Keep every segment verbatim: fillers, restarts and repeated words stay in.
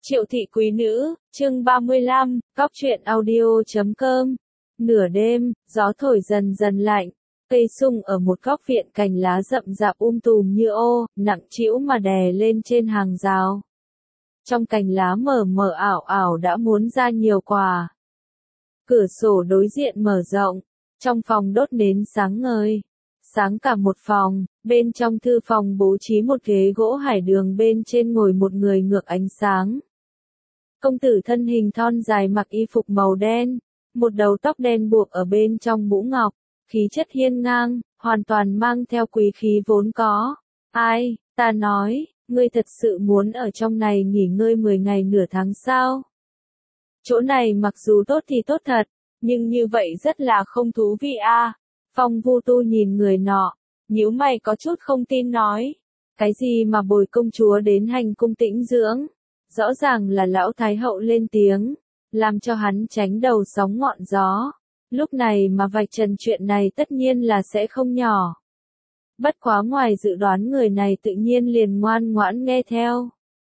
Triệu thị quý nữ, chương ba mươi lăm, cóc truyện audio chấm com. Nửa đêm, gió thổi dần dần lạnh, cây sung ở một góc viện cành lá rậm rạp um tùm như ô, nặng trĩu mà đè lên trên hàng rào. Trong cành lá mờ mờ ảo ảo đã muốn ra nhiều quả. Cửa sổ đối diện mở rộng, trong phòng đốt nến sáng ngời. Sáng cả một phòng, bên trong thư phòng bố trí một ghế gỗ hải đường, bên trên ngồi một người ngược ánh sáng. Công tử thân hình thon dài mặc y phục màu đen, một đầu tóc đen buộc ở bên trong mũ ngọc, khí chất hiên ngang, hoàn toàn mang theo quý khí vốn có. Ai, ta nói, ngươi thật sự muốn ở trong này nghỉ ngơi mười ngày nửa tháng sao? Chỗ này mặc dù tốt thì tốt thật, nhưng như vậy rất là không thú vị a. À. Phong Vu Tu nhìn người nọ, nhíu mày có chút không tin nói. Cái gì mà bồi công chúa đến hành cung tĩnh dưỡng? Rõ ràng là lão thái hậu lên tiếng, làm cho hắn tránh đầu sóng ngọn gió. Lúc này mà vạch trần chuyện này tất nhiên là sẽ không nhỏ. Bất quá ngoài dự đoán người này tự nhiên liền ngoan ngoãn nghe theo.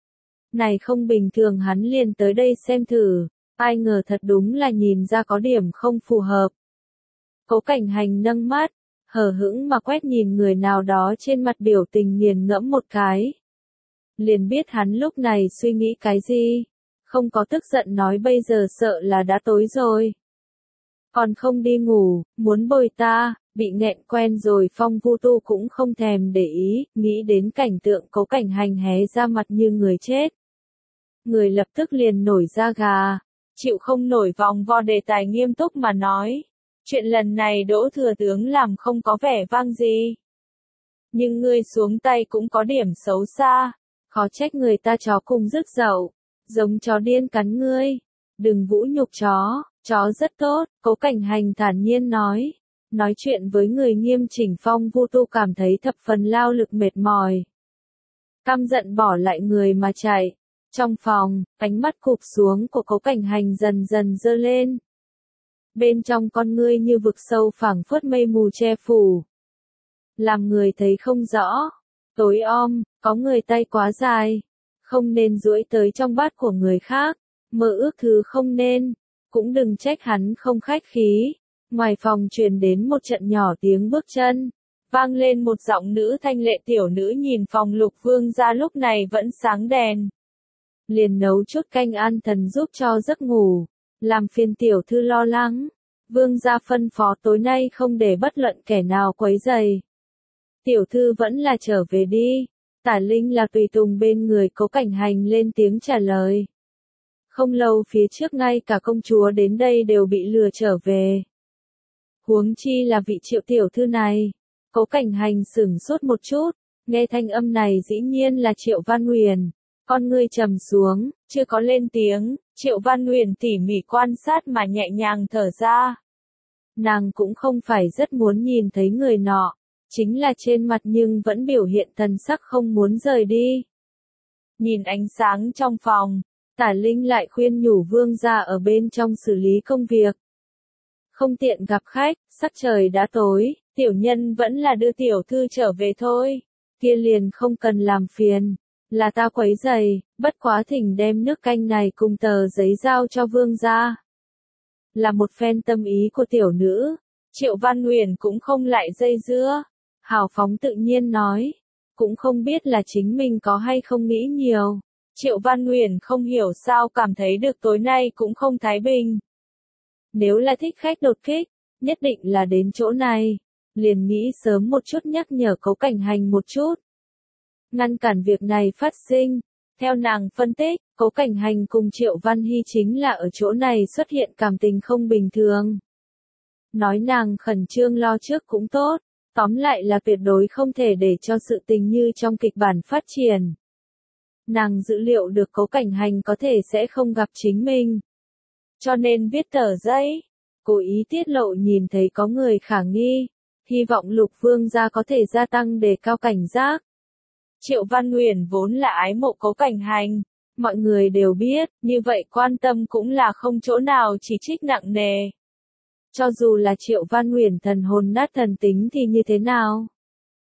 Này không bình thường hắn liền tới đây xem thử, ai ngờ thật đúng là nhìn ra có điểm không phù hợp. Cố Cảnh Hành nâng mắt, hờ hững mà quét nhìn người nào đó, trên mặt biểu tình nghiền ngẫm một cái. Liền biết hắn lúc này suy nghĩ cái gì, không có tức giận nói bây giờ sợ là đã tối rồi. Còn không đi ngủ, muốn bồi ta, bị nghẹn quen rồi. Phong Vu Tu cũng không thèm để ý, nghĩ đến cảnh tượng Cố Cảnh Hành hé ra mặt như người chết. Người lập tức liền nổi da gà, chịu không nổi vòng vo đề tài nghiêm túc mà nói. Chuyện lần này Đỗ thừa tướng làm không có vẻ vang gì. Nhưng ngươi xuống tay cũng có điểm xấu xa. Khó trách người ta chó cùng rước dậu, giống chó điên cắn ngươi. Đừng vũ nhục chó, chó rất tốt, Cố Cảnh Hành thản nhiên nói. Nói chuyện với người nghiêm chỉnh. Phong Vu Tu cảm thấy thập phần lao lực mệt mỏi. Căm giận bỏ lại người mà chạy. Trong phòng, ánh mắt cụp xuống của Cố Cảnh Hành dần dần dơ lên. Bên trong con ngươi như vực sâu phảng phất mây mù che phủ. Làm người thấy không rõ. Tối om, có người tay quá dài. Không nên duỗi tới trong bát của người khác. Mơ ước thứ không nên. Cũng đừng trách hắn không khách khí. Ngoài phòng truyền đến một trận nhỏ tiếng bước chân. Vang lên một giọng nữ thanh lệ tiểu nữ nhìn phòng Lục Vương gia lúc này vẫn sáng đèn. Liền nấu chút canh an thần giúp cho giấc ngủ. Làm phiền tiểu thư lo lắng. Vương gia phân phó tối nay không để bất luận kẻ nào quấy rầy. Tiểu thư vẫn là trở về đi. Tả Linh là tùy tùng bên người Cố Cảnh Hành lên tiếng trả lời. Không lâu phía trước ngay cả công chúa đến đây đều bị lừa trở về. Huống chi là vị Triệu tiểu thư này. Cố Cảnh Hành sửng sốt một chút, nghe thanh âm này dĩ nhiên là Triệu Văn Huyền. Con ngươi trầm xuống, chưa có lên tiếng, Triệu Văn Huyền tỉ mỉ quan sát mà nhẹ nhàng thở ra. Nàng cũng không phải rất muốn nhìn thấy người nọ, chính là trên mặt nhưng vẫn biểu hiện thần sắc không muốn rời đi. Nhìn ánh sáng trong phòng, Tả Linh lại khuyên nhủ Vương gia ở bên trong xử lý công việc. Không tiện gặp khách, sắc trời đã tối, tiểu nhân vẫn là đưa tiểu thư trở về thôi. Kia liền không cần làm phiền. Là ta quấy rầy, bất quá thỉnh đem nước canh này cùng tờ giấy giao cho vương gia. Là một phen tâm ý của tiểu nữ, Triệu Văn Huyền cũng không lại dây dưa, hào phóng tự nhiên nói, cũng không biết là chính mình có hay không nghĩ nhiều. Triệu Văn Huyền không hiểu sao cảm thấy được tối nay cũng không thái bình. Nếu là thích khách đột kích, nhất định là đến chỗ này, liền nghĩ sớm một chút nhắc nhở Cố Cảnh Hành một chút. Ngăn cản việc này phát sinh. Theo nàng phân tích, Cố Cảnh Hành cùng Triệu Văn Hy chính là ở chỗ này xuất hiện cảm tình không bình thường. Nói nàng khẩn trương lo trước cũng tốt, tóm lại là tuyệt đối không thể để cho sự tình như trong kịch bản phát triển. Nàng dữ liệu được Cố Cảnh Hành có thể sẽ không gặp chính mình. Cho nên viết tờ giấy, cố ý tiết lộ nhìn thấy có người khả nghi, hy vọng Lục Vương gia có thể gia tăng đề cao cảnh giác. Triệu Văn Huyền vốn là ái mộ Cố Cảnh Hành, mọi người đều biết, như vậy quan tâm cũng là không chỗ nào chỉ trích nặng nề. Cho dù là Triệu Văn Huyền thần hồn nát thần tính thì như thế nào?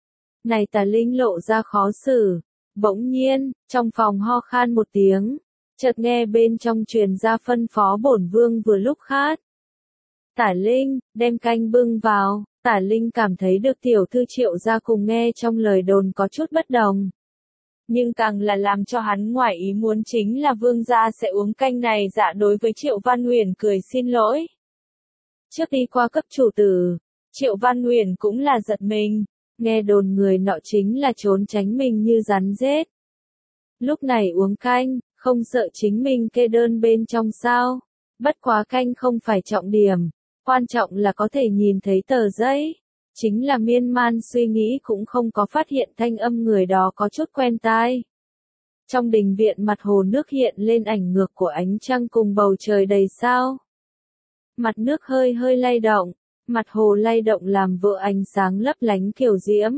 Này Tả Linh lộ ra khó xử, bỗng nhiên, trong phòng ho khan một tiếng, Chợt nghe bên trong truyền ra phân phó bổn vương vừa lúc khát. Tả Linh, đem canh bưng vào. Tả Linh cảm thấy được tiểu thư Triệu gia cùng nghe trong lời đồn có chút bất đồng. Nhưng càng là làm cho hắn ngoài ý muốn chính là vương gia sẽ uống canh này. Dạ đối với Triệu Văn Uyển cười xin lỗi. Trước đi qua cấp chủ tử, Triệu Văn Uyển cũng là giật mình, nghe đồn người nọ chính là trốn tránh mình như rắn rết. Lúc này uống canh, không sợ chính mình kê đơn bên trong sao? Bất quá canh không phải trọng điểm, quan trọng là có thể nhìn thấy tờ giấy. Chính là miên man suy nghĩ cũng không có phát hiện thanh âm người đó có chút quen tai. Trong đình viện mặt hồ nước hiện lên ảnh ngược của ánh trăng cùng bầu trời đầy sao. Mặt nước hơi hơi lay động, mặt hồ lay động làm vỡ ánh sáng lấp lánh kiều diễm.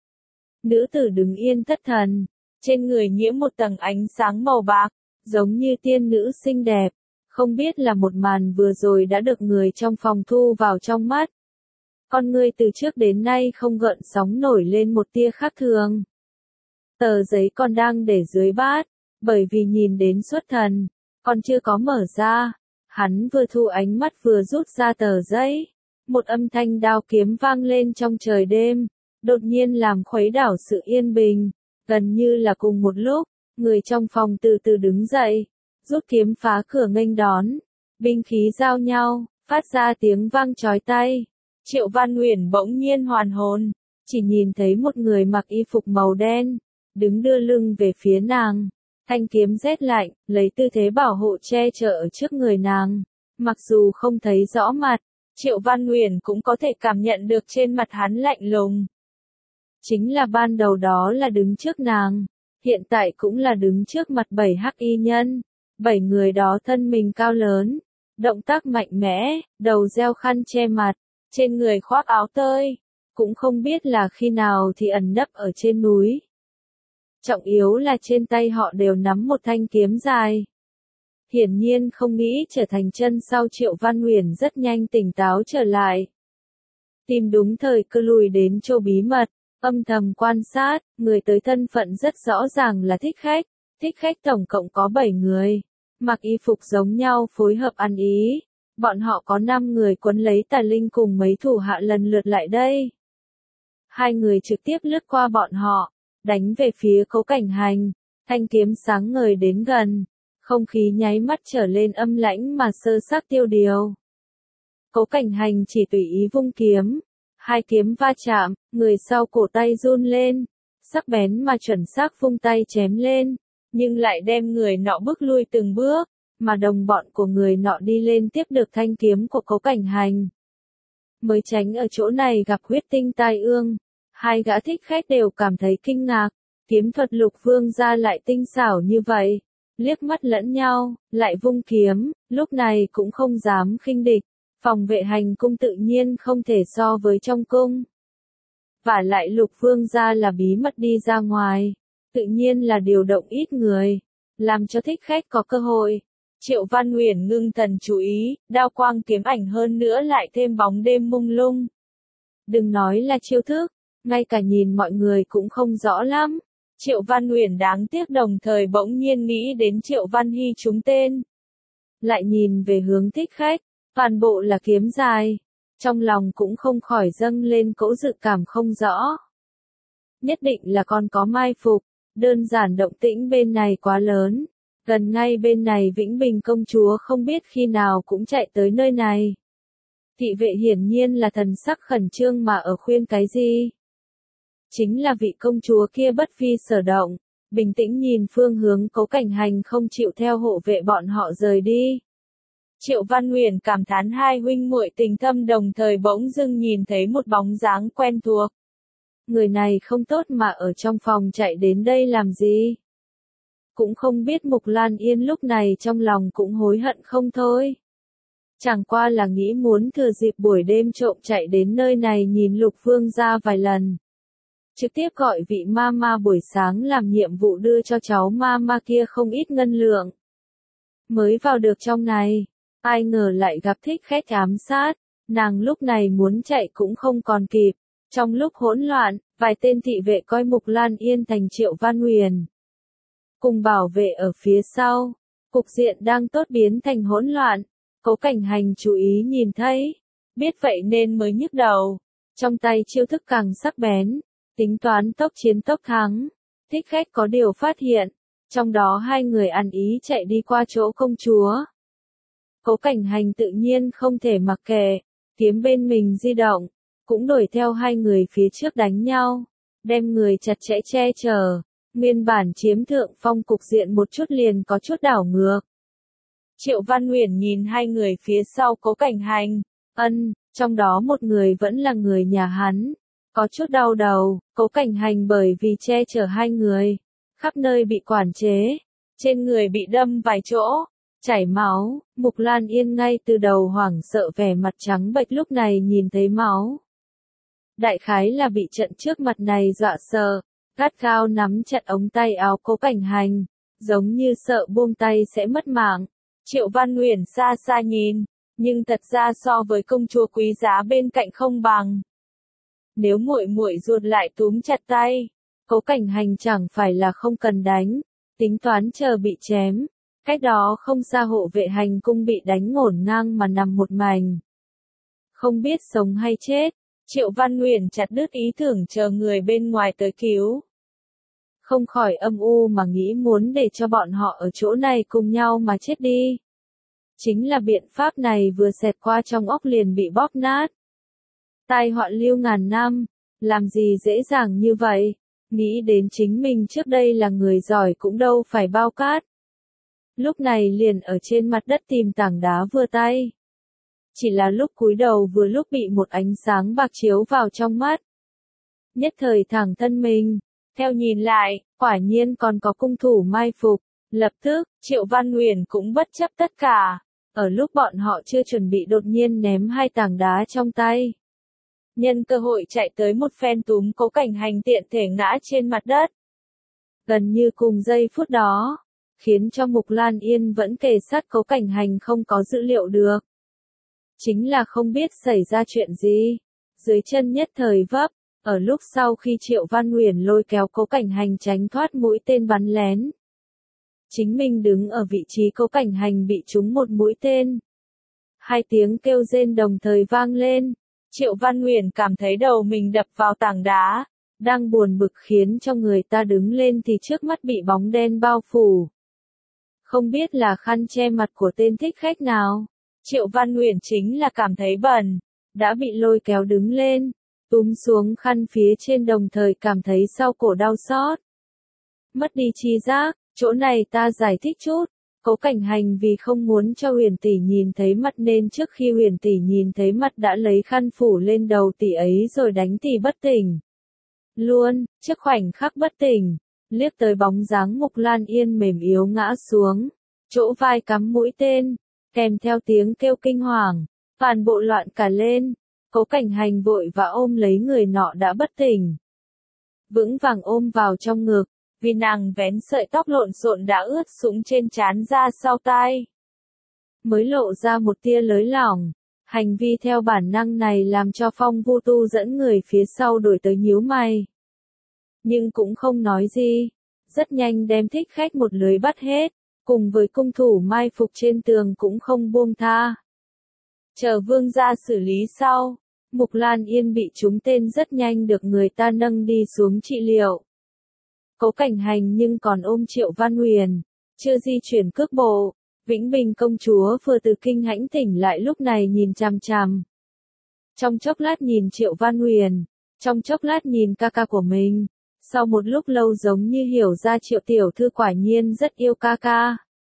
Nữ tử đứng yên thất thần, trên người nhiễm một tầng ánh sáng màu bạc, giống như tiên nữ xinh đẹp, không biết là một màn vừa rồi đã được người trong phòng thu vào trong mắt. Con người từ trước đến nay không gợn sóng nổi lên một tia khác thường. Tờ giấy còn đang để dưới bát, bởi vì nhìn đến xuất thần, còn chưa có mở ra. Hắn vừa thu ánh mắt vừa rút ra tờ giấy. Một âm thanh đao kiếm vang lên trong trời đêm, đột nhiên làm khuấy đảo sự yên bình. Gần như là cùng một lúc, người trong phòng từ từ đứng dậy, rút kiếm phá cửa nghênh đón. Binh khí giao nhau, phát ra tiếng vang chói tai. Triệu Văn Uyển bỗng nhiên hoàn hồn, chỉ nhìn thấy một người mặc y phục màu đen, đứng đưa lưng về phía nàng. Thanh kiếm rét lạnh, lấy tư thế bảo hộ che chở ở trước người nàng. Mặc dù không thấy rõ mặt, Triệu Văn Uyển cũng có thể cảm nhận được trên mặt hắn lạnh lùng. Chính là ban đầu đó là đứng trước nàng, hiện tại cũng là đứng trước mặt bảy hắc y nhân. Bảy người đó thân mình cao lớn, động tác mạnh mẽ, đầu đeo khăn che mặt, trên người khoác áo tơi, cũng không biết là khi nào thì ẩn nấp ở trên núi. Trọng yếu là trên tay họ đều nắm một thanh kiếm dài. Hiển nhiên không nghĩ trở thành chân sau. Triệu Văn Uyển rất nhanh tỉnh táo trở lại. Tìm đúng thời cơ lùi đến chỗ bí mật, âm thầm quan sát, người tới thân phận rất rõ ràng là thích khách. Thích khách tổng cộng có bảy người, mặc y phục giống nhau phối hợp ăn ý. Bọn họ có năm người quấn lấy Tả Linh cùng mấy thủ hạ lần lượt lại đây. Hai người trực tiếp lướt qua bọn họ, đánh về phía Cố Cảnh Hành. Thanh kiếm sáng ngời đến gần, không khí nháy mắt trở lên âm lãnh mà sơ xác tiêu điều. Cố Cảnh Hành chỉ tùy ý vung kiếm, hai kiếm va chạm, người sau cổ tay run lên, sắc bén mà chuẩn xác vung tay chém lên, nhưng lại đem người nọ bước lui từng bước, mà đồng bọn của người nọ đi lên tiếp được thanh kiếm của Cố Cảnh Hành. Mới tránh ở chỗ này gặp huyết tinh tai ương, hai gã thích khách đều cảm thấy kinh ngạc, kiếm thuật Lục Vương gia lại tinh xảo như vậy, liếc mắt lẫn nhau, lại vung kiếm, lúc này cũng không dám khinh địch, phòng vệ hành cung tự nhiên không thể so với trong cung. Vả lại Lục Vương gia là bí mật đi ra ngoài, tự nhiên là điều động ít người, làm cho thích khách có cơ hội. Triệu Văn Uyển ngưng thần chú ý, đao quang kiếm ảnh hơn nữa lại thêm bóng đêm mông lung. Đừng nói là chiêu thức, ngay cả nhìn mọi người cũng không rõ lắm. Triệu Văn Uyển đáng tiếc đồng thời bỗng nhiên nghĩ đến Triệu Văn Hy trúng tên. Lại nhìn về hướng thích khách, toàn bộ là kiếm dài. Trong lòng cũng không khỏi dâng lên cỗ dự cảm không rõ. Nhất định là còn có mai phục, đơn giản động tĩnh bên này quá lớn. Gần ngay bên này Vĩnh Bình công chúa không biết khi nào cũng chạy tới nơi này. Thị vệ hiển nhiên là thần sắc khẩn trương mà ở khuyên cái gì. Chính là vị công chúa kia bất vi sở động, bình tĩnh nhìn phương hướng Cố Cảnh Hành không chịu theo hộ vệ bọn họ rời đi. Triệu Văn Uyển cảm thán hai huynh muội tình thâm đồng thời bỗng dưng nhìn thấy một bóng dáng quen thuộc. Người này không tốt mà ở trong phòng chạy đến đây làm gì. Cũng không biết Mục Lan Yên lúc này trong lòng cũng hối hận không thôi. Chẳng qua là nghĩ muốn thừa dịp buổi đêm trộm chạy đến nơi này nhìn Lục Vương gia vài lần. Trực tiếp gọi vị ma ma buổi sáng làm nhiệm vụ đưa cho cháu ma ma kia không ít ngân lượng. Mới vào được trong này, ai ngờ lại gặp thích khách ám sát, nàng lúc này muốn chạy cũng không còn kịp. Trong lúc hỗn loạn, vài tên thị vệ coi Mục Lan Yên thành Triệu Văn Uyển. Cùng bảo vệ ở phía sau, Cục diện đang tốt biến thành hỗn loạn. Cố Cảnh Hành chú ý nhìn thấy, biết vậy nên mới nhức đầu. Trong tay chiêu thức càng sắc bén, tính toán tốc chiến tốc thắng. Thích Khách có điều phát hiện, trong đó hai người ăn ý chạy đi qua chỗ công chúa. Cố Cảnh Hành tự nhiên không thể mặc kệ, kiếm bên mình di động, cũng đuổi theo hai người phía trước đánh nhau, đem người chặt chẽ che chở. Nguyên bản chiếm thượng phong cục diện một chút liền có chút đảo ngược. Triệu Văn Uyển nhìn hai người phía sau Cố Cảnh Hành, ân, trong đó một người vẫn là người nhà hắn, có chút đau đầu. Cố Cảnh Hành bởi vì che chở hai người, khắp nơi bị quản chế, trên người bị đâm vài chỗ, chảy máu. Mục Lan Yên ngay từ đầu hoảng sợ vẻ mặt trắng bệch lúc này nhìn thấy máu. Đại khái là bị trận trước mặt này dọa sợ, gắt gao nắm chặt ống tay áo Cố Cảnh Hành, giống như sợ buông tay sẽ mất mạng. Triệu Văn Uyển xa xa nhìn, nhưng thật ra so với công chúa quý giá bên cạnh không bằng. Nếu muội muội ruột lại túm chặt tay, Cố Cảnh Hành chẳng phải là không cần đánh, tính toán chờ bị chém. Cách đó không xa hộ vệ hành cung bị đánh ngổn ngang mà nằm một mảnh. Không biết sống hay chết, Triệu Văn Uyển chặt đứt ý tưởng chờ người bên ngoài tới cứu. Không khỏi âm u mà nghĩ muốn để cho bọn họ ở chỗ này cùng nhau mà chết đi. Chính là biện pháp này vừa xẹt qua trong óc liền bị bóp nát. Tai họa lưu ngàn năm, làm gì dễ dàng như vậy, nghĩ đến chính mình trước đây là người giỏi cũng đâu phải bao cát. Lúc này liền ở trên mặt đất tìm tảng đá vừa tay. Chỉ là lúc cúi đầu vừa lúc bị một ánh sáng bạc chiếu vào trong mắt. Nhất thời thẳng thân mình, theo nhìn lại, quả nhiên còn có cung thủ mai phục. Lập tức, Triệu Văn Uyển cũng bất chấp tất cả. Ở lúc bọn họ chưa chuẩn bị đột nhiên ném hai tảng đá trong tay. Nhân cơ hội chạy tới một phen túm Cố Cảnh Hành tiện thể ngã trên mặt đất. Gần như cùng giây phút đó, khiến cho Mục Lan Yên vẫn kề sát Cố Cảnh Hành không có dữ liệu được. Chính là không biết xảy ra chuyện gì. Dưới chân nhất thời vấp, ở lúc sau khi Triệu Văn Uyển lôi kéo Cố Cảnh Hành tránh thoát mũi tên bắn lén. Chính mình đứng ở vị trí Cố Cảnh Hành bị trúng một mũi tên. Hai tiếng kêu rên đồng thời vang lên. Triệu Văn Uyển cảm thấy đầu mình đập vào tảng đá, đang buồn bực khiến cho người ta đứng lên thì trước mắt bị bóng đen bao phủ. Không biết là khăn che mặt của tên thích khách nào. Triệu Văn Uyển chính là cảm thấy bẩn, đã bị lôi kéo đứng lên, túm xuống khăn phía trên đồng thời cảm thấy sau cổ đau xót. Mất đi chi giác, chỗ này ta giải thích chút. Cố Cảnh Hành vì không muốn cho Huyền tỷ nhìn thấy mặt nên trước khi Huyền tỷ nhìn thấy mặt đã lấy khăn phủ lên đầu tỷ ấy rồi đánh tỷ bất tỉnh. Luôn, trước khoảnh khắc bất tỉnh, liếc tới bóng dáng Mục Lan Yên mềm yếu ngã xuống, chỗ vai cắm mũi tên, kèm theo tiếng kêu kinh hoàng, toàn bộ loạn cả lên. Cố Cảnh Hành vội và ôm lấy người nọ đã bất tỉnh, vững vàng ôm vào trong ngực. Vì nàng vén sợi tóc lộn xộn đã ướt sũng trên trán ra sau tai, mới lộ ra một tia lới lỏng. Hành vi theo bản năng này làm cho Phong Vu Tu dẫn người phía sau đuổi tới nhíu mày. Nhưng cũng không nói gì, rất nhanh đem thích khách một lưới bắt hết, cùng với cung thủ mai phục trên tường cũng không buông tha. Chờ vương gia xử lý sau, Mục Lan Yên bị trúng tên rất nhanh được người ta nâng đi xuống trị liệu. Cố Cảnh Hành nhưng còn ôm Triệu Văn Uyển, chưa di chuyển cước bộ. Vĩnh Bình công chúa vừa từ kinh hãnh tỉnh lại lúc này nhìn chằm chằm. Trong chốc lát nhìn Triệu Văn Uyển, trong chốc lát nhìn ca ca của mình. Sau một lúc lâu giống như hiểu ra Triệu tiểu thư quả nhiên rất yêu ca ca.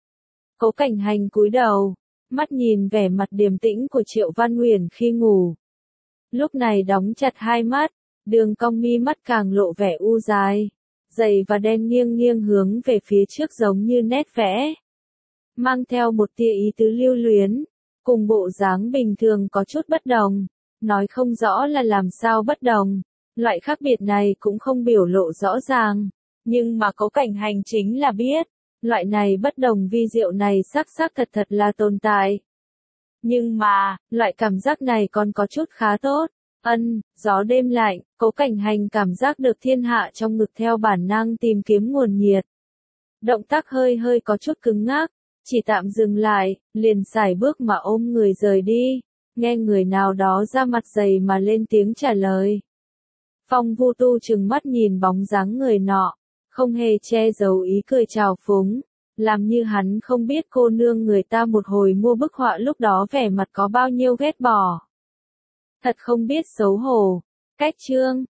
Cố Cảnh Hành cúi đầu, mắt nhìn vẻ mặt điềm tĩnh của Triệu Văn Uyển khi ngủ. Lúc này đóng chặt hai mắt, đường cong mi mắt càng lộ vẻ u dài. Dày và đen nghiêng nghiêng hướng về phía trước giống như nét vẽ. Mang theo một tia ý tứ lưu luyến, cùng bộ dáng bình thường có chút bất đồng. Nói không rõ là làm sao bất đồng. Loại khác biệt này cũng không biểu lộ rõ ràng. Nhưng mà Cố Cảnh Hành chính là biết. Loại này bất đồng vi diệu này xác xác thật thật là tồn tại. Nhưng mà, loại cảm giác này còn có chút khá tốt. Ân, gió đêm lạnh, Cố Cảnh Hành cảm giác được thiên hạ trong ngực theo bản năng tìm kiếm nguồn nhiệt. Động tác hơi hơi có chút cứng ngắc, chỉ tạm dừng lại, liền sải bước mà ôm người rời đi, nghe người nào đó ra mặt dày mà lên tiếng trả lời. Phong Vu Tu trừng mắt nhìn bóng dáng người nọ, không hề che giấu ý cười trào phúng, làm như hắn không biết cô nương người ta một hồi mua bức họa lúc đó vẻ mặt có bao nhiêu ghét bỏ. Thật không biết xấu hổ. Cách chương